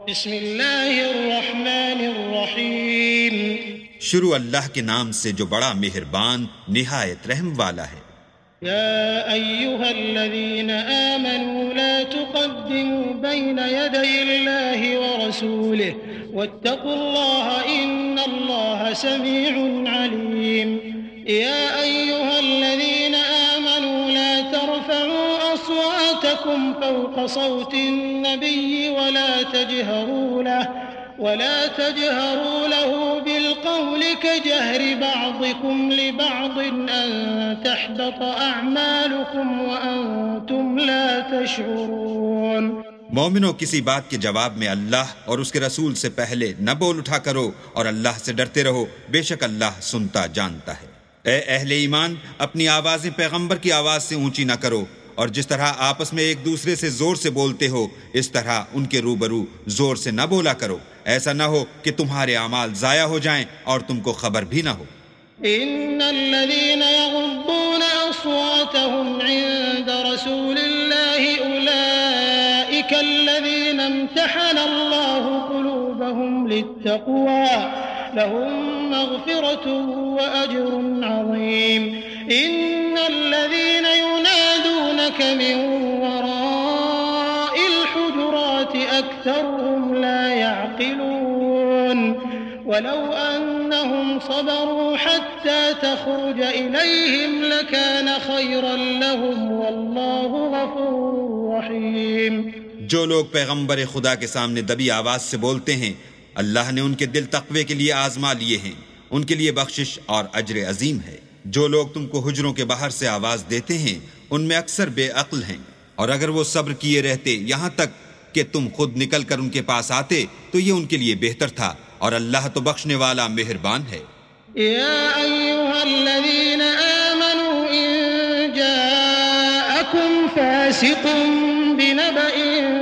بسم اللہ الرحمن الرحیم شروع اللہ کے نام سے جو بڑا مہربان نہایت رحم والا ہے۔ یا ایہا الذین آمنوا لا تقدموا بین یدی اللہ ورسولہ واتقوا اللہ ان اللہ سمیع علیم۔ یا ایہا الذین آمنوا لا ترفعوا أصواتكم فوق صوت النبي ولا تجهروا له بالقول كجهر بعضكم لبعض أن تحبط أعمالكم وأنتم لا تشعرون۔ مومنوں، کسی بات کے جواب میں اللہ اور اس کے رسول سے پہلے نہ بول اٹھا کرو اور اللہ سے ڈرتے رہو، بے شک اللہ سنتا جانتا ہے۔ اے اہل ایمان، اپنی آوازیں پیغمبر کی آواز سے اونچی نہ کرو، اور جس طرح آپس میں ایک دوسرے سے زور سے بولتے ہو اس طرح ان کے روبرو زور سے نہ بولا کرو، ایسا نہ ہو کہ تمہارے اعمال ضائع ہو جائیں اور تم کو خبر بھی نہ ہو۔ ان الذين يغضون اصواتهم عند رسول الله اولئك الذين امتحن الله قلوبهم للتقوى لهم مغفرة واجر عظيم۔ ان الذين ينادونك من وراء الحجرات اكثرهم لا يعقلون ولو انهم صبروا حتى تخرج اليهم لكان خيرا لهم والله غفور رحيم۔ جو لوگ پیغمبر خدا کے سامنے دبی آواز سے بولتے ہیں، اللہ نے ان کے دل تقوی کے لیے آزما لیے ہیں، ان کے لیے بخشش اور اجر عظیم ہے۔ جو لوگ تم کو حجروں کے باہر سے آواز دیتے ہیں ان میں اکثر بے عقل ہیں، اور اگر وہ صبر کیے رہتے یہاں تک کہ تم خود نکل کر ان کے پاس آتے تو یہ ان کے لیے بہتر تھا، اور اللہ تو بخشنے والا مہربان ہے۔ یا ایہا الذین آمنوا ان جاءکم فاسق بنبأ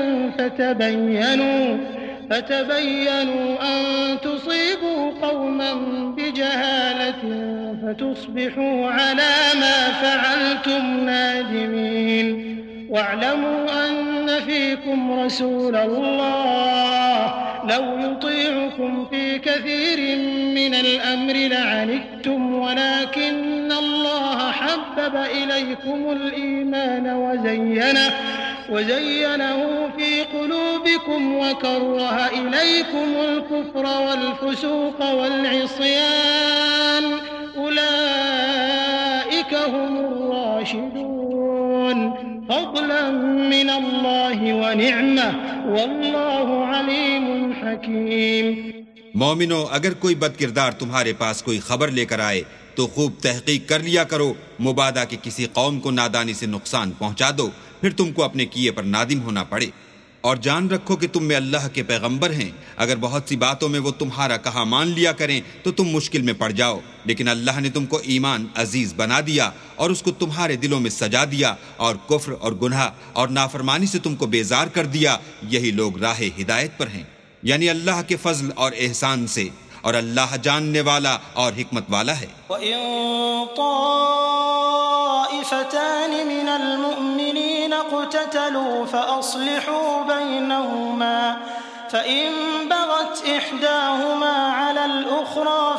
فتبینوا ان تصیبوا قوما بجہالة فتصبحوا على ما فعلتم نادمین۔ واعلموا ان فيكم رسول الله لو يطيعكم في كثير من الأمر لعنتم ولكن الله حبب إليكم الإيمان وزينه في قلوبكم وكره إليكم الكفر والفسوق والعصيان أولئك هم الراشدون فضلا من الله ونعمة والله عليم حكيم۔ مومنو، اگر کوئی بد کردار تمہارے پاس کوئی خبر لے کر آئے تو خوب تحقیق کر لیا کرو، مبادا کہ کسی قوم کو نادانی سے نقصان پہنچا دو، پھر تم کو اپنے کیے پر نادم ہونا پڑے۔ اور جان رکھو کہ تم میں اللہ کے پیغمبر ہیں، اگر بہت سی باتوں میں وہ تمہارا کہا مان لیا کریں تو تم مشکل میں پڑ جاؤ، لیکن اللہ نے تم کو ایمان عزیز بنا دیا اور اس کو تمہارے دلوں میں سجا دیا، اور کفر اور گناہ اور نافرمانی سے تم کو بیزار کر دیا، یہی لوگ راہ ہدایت پر ہیں، یعنی اللہ کے فضل اور احسان سے، اور اللہ جاننے والا اور حکمت والا ہے۔ وَإِن طَائِفَتَانِ مِنَ الْمُؤْمِنِينَ اقْتَتَلُوا فَأَصْلِحُوا بَيْنَهُمَا فَإِن بَغَتْ إِحْدَاهُمَا عَلَى الْأُخْرَى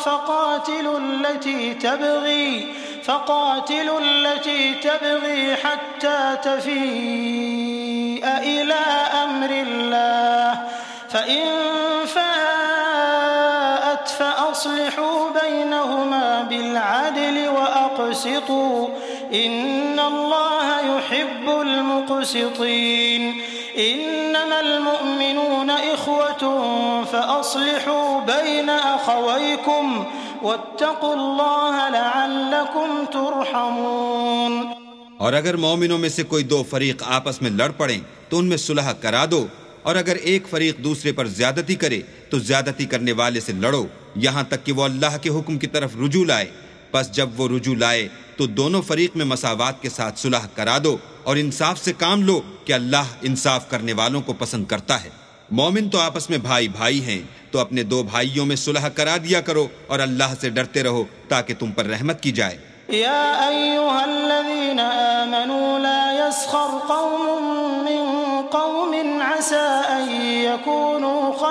فَقَاتِلُوا الَّتِي تَبْغِي حَتَّى تَفِيءَ إِلَى أَمْرِ اللَّهِ فَإِن فَاءَتْ فَأَصْلِحُوا بَيْنَهُمَا بِالْعَدْلِ وَأَقْسِطُوا إِنَّ اللَّهَ يُحِبُّ الْمُقْسِطِينَ۔ إِنَّمَا الْمُؤْمِنُونَ إِخْوَةٌ فَأَصْلِحُوا بَيْنَ أَخَوَيْكُمْ وَاتَّقُوا اللَّهَ لَعَلَّكُمْ تُرْحَمُونَ۔ اور اگر مومنوں میں سے کوئی دو فریق آپس میں لڑ پڑیں تو ان میں صلح کرا دو، اور اگر ایک فریق دوسرے پر زیادتی کرے تو زیادتی کرنے والے سے لڑو یہاں تک کہ وہ اللہ کے حکم کی طرف رجوع لائے۔ پس جب وہ رجوع لائے تو دونوں فریق میں مساوات کے ساتھ صلح کرا دو، اور انصاف سے کام لو کہ اللہ انصاف کرنے والوں کو پسند کرتا ہے۔ مومن تو آپس میں بھائی بھائی ہیں، تو اپنے دو بھائیوں میں صلح کرا دیا کرو اور اللہ سے ڈرتے رہو تاکہ تم پر رحمت کی جائے۔ یا ایھا الذین آمنوا لا يسخر قوم من قوم عسى أن يكونوا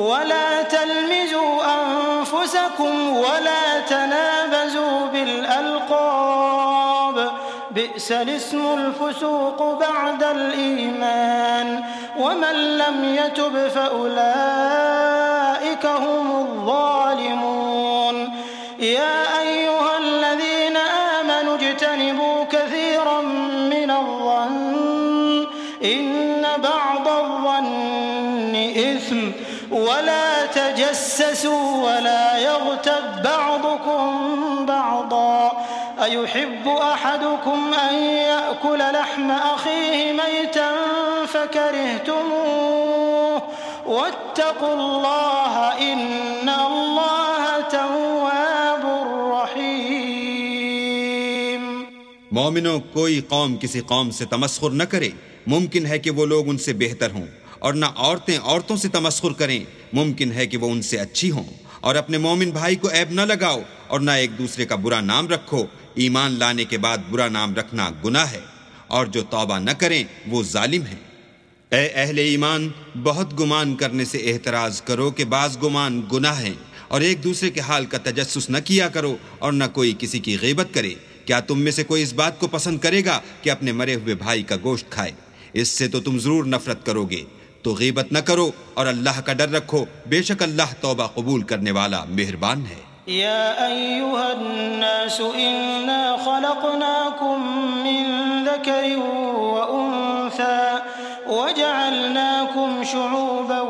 ولا تلمزوا أنفسكم ولا تنابزوا بالألقاب بئس الاسم الفسوق بعد الإيمان ومن لم يتب فأولئك هم الظالمون يا أيها الذين آمنوا اجتنبوا كثيرا من الظن إن بعض الظن إثم ولا تجسسوا ولا يغتب بعضكم بعضا أيحب أحدكم أن يأكل لحم أخيه ميتا فكرهتموه واتقوا الله إن الله تواب رحيم. مومنوں، کوئی قوم کسی قوم سے تمسخر نہ کرے، ممکن ہے کہ وہ لوگ ان سے بہتر ہوں، اور نہ عورتیں عورتوں سے تمسخر کریں، ممکن ہے کہ وہ ان سے اچھی ہوں، اور اپنے مومن بھائی کو عیب نہ لگاؤ اور نہ ایک دوسرے کا برا نام رکھو، ایمان لانے کے بعد برا نام رکھنا گناہ ہے، اور جو توبہ نہ کریں وہ ظالم ہیں۔ اے اہل ایمان، بہت گمان کرنے سے احتراز کرو کہ بعض گمان گناہ ہیں، اور ایک دوسرے کے حال کا تجسس نہ کیا کرو، اور نہ کوئی کسی کی غیبت کرے۔ کیا تم میں سے کوئی اس بات کو پسند کرے گا کہ اپنے مرے ہوئے بھائی کا گوشت کھائے؟ اس سے تو تم ضرور نفرت کرو گے۔ تو غیبت نہ کرو اور اللہ کا ڈر رکھو، بے شک اللہ توبہ قبول کرنے والا مہربان ہے۔ يا أيها الناس إنا خلقناكم من ذكر وأنثى وجعلناكم شعوبا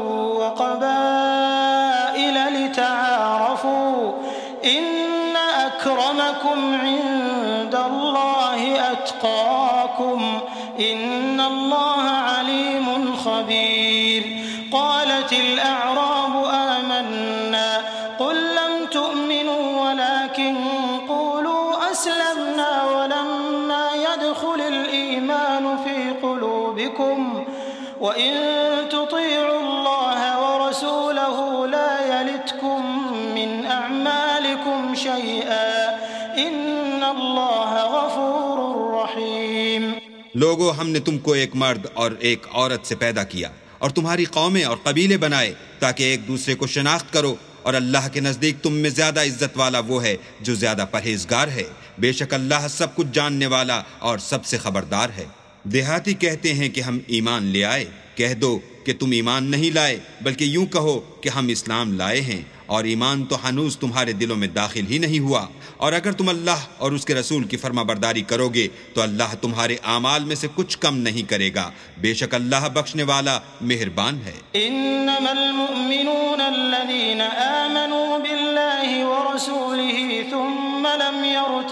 وقبائل لتعارفوا إن أكرمكم عند الله أتقاكم إن الله عليم خبير. قالت الأعراب آمنا قل لم تؤمنوا ولكن قولوا أسلمنا ولما يدخل الإيمان في قلوبكم وإن تطيعوا الله ورسوله لا يلتكم من أعمالكم شيئا إن الله غفور رحيم. لوگو، ہم نے تم کو ایک مرد اور ایک عورت سے پیدا کیا اور تمہاری قومیں اور قبیلے بنائے تاکہ ایک دوسرے کو شناخت کرو، اور اللہ کے نزدیک تم میں زیادہ عزت والا وہ ہے جو زیادہ پرہیزگار ہے۔ بے شک اللہ سب کچھ جاننے والا اور سب سے خبردار ہے۔ دیہاتی کہتے ہیں کہ ہم ایمان لے آئے، کہہ دو کہ تم ایمان نہیں لائے، بلکہ یوں کہو کہ ہم اسلام لائے ہیں، اور ایمان تو ہنوز تمہارے دلوں میں داخل ہی نہیں ہوا، اور اگر تم اللہ اور اس کے رسول کی فرما برداری کرو گے تو اللہ تمہارے اعمال میں سے کچھ کم نہیں کرے گا، بے شک اللہ بخشنے والا مہربان ہے۔ انما المؤمنون الذين آمنوا بالله ورسوله ثم لم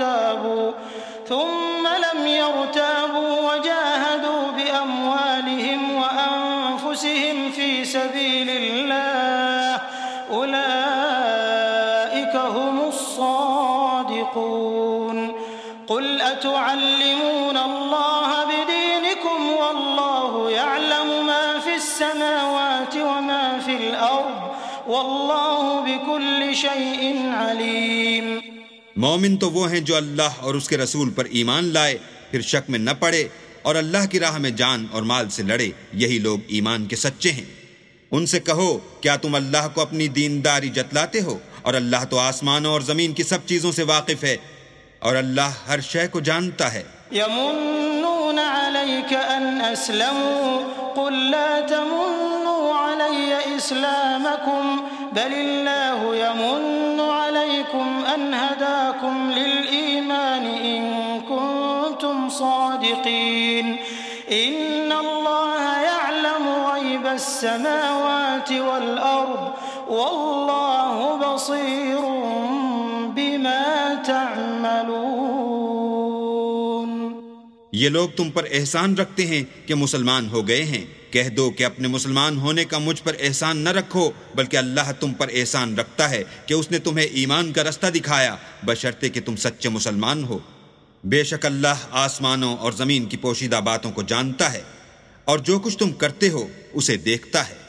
يرتابوا وجاهدوا بأموالهم وأنفسهم في سبيل الله أولئك هم الصادقون. قل أتعلمون الله بدينكم والله يعلم ما في السماوات وما في الأرض والله بكل شيء عليم. مومن تو وہ ہیں جو اللہ اور اس کے رسول پر ایمان لائے، پھر شک میں نہ پڑے اور اللہ کی راہ میں جان اور مال سے لڑے، یہی لوگ ایمان کے سچے ہیں۔ ان سے کہو، کیا تم اللہ کو اپنی دینداری جتلاتے ہو؟ اور اللہ تو آسمانوں اور زمین کی سب چیزوں سے واقف ہے، اور اللہ ہر شے کو جانتا ہے۔ يمنون عليك أن أسلموا قل لا تمنوا علي إسلامكم بل الله يمن عليكم أن هداكم للإيمان إن كنتم صادقين إن الله يعلم غيب السماوات والأرض والله بصير بما تعملون. یہ لوگ تم پر احسان رکھتے ہیں کہ مسلمان ہو گئے ہیں، کہہ دو کہ اپنے مسلمان ہونے کا مجھ پر احسان نہ رکھو، بلکہ اللہ تم پر احسان رکھتا ہے کہ اس نے تمہیں ایمان کا رستہ دکھایا، بشرطے کہ تم سچے مسلمان ہو۔ بے شک اللہ آسمانوں اور زمین کی پوشیدہ باتوں کو جانتا ہے، اور جو کچھ تم کرتے ہو اسے دیکھتا ہے۔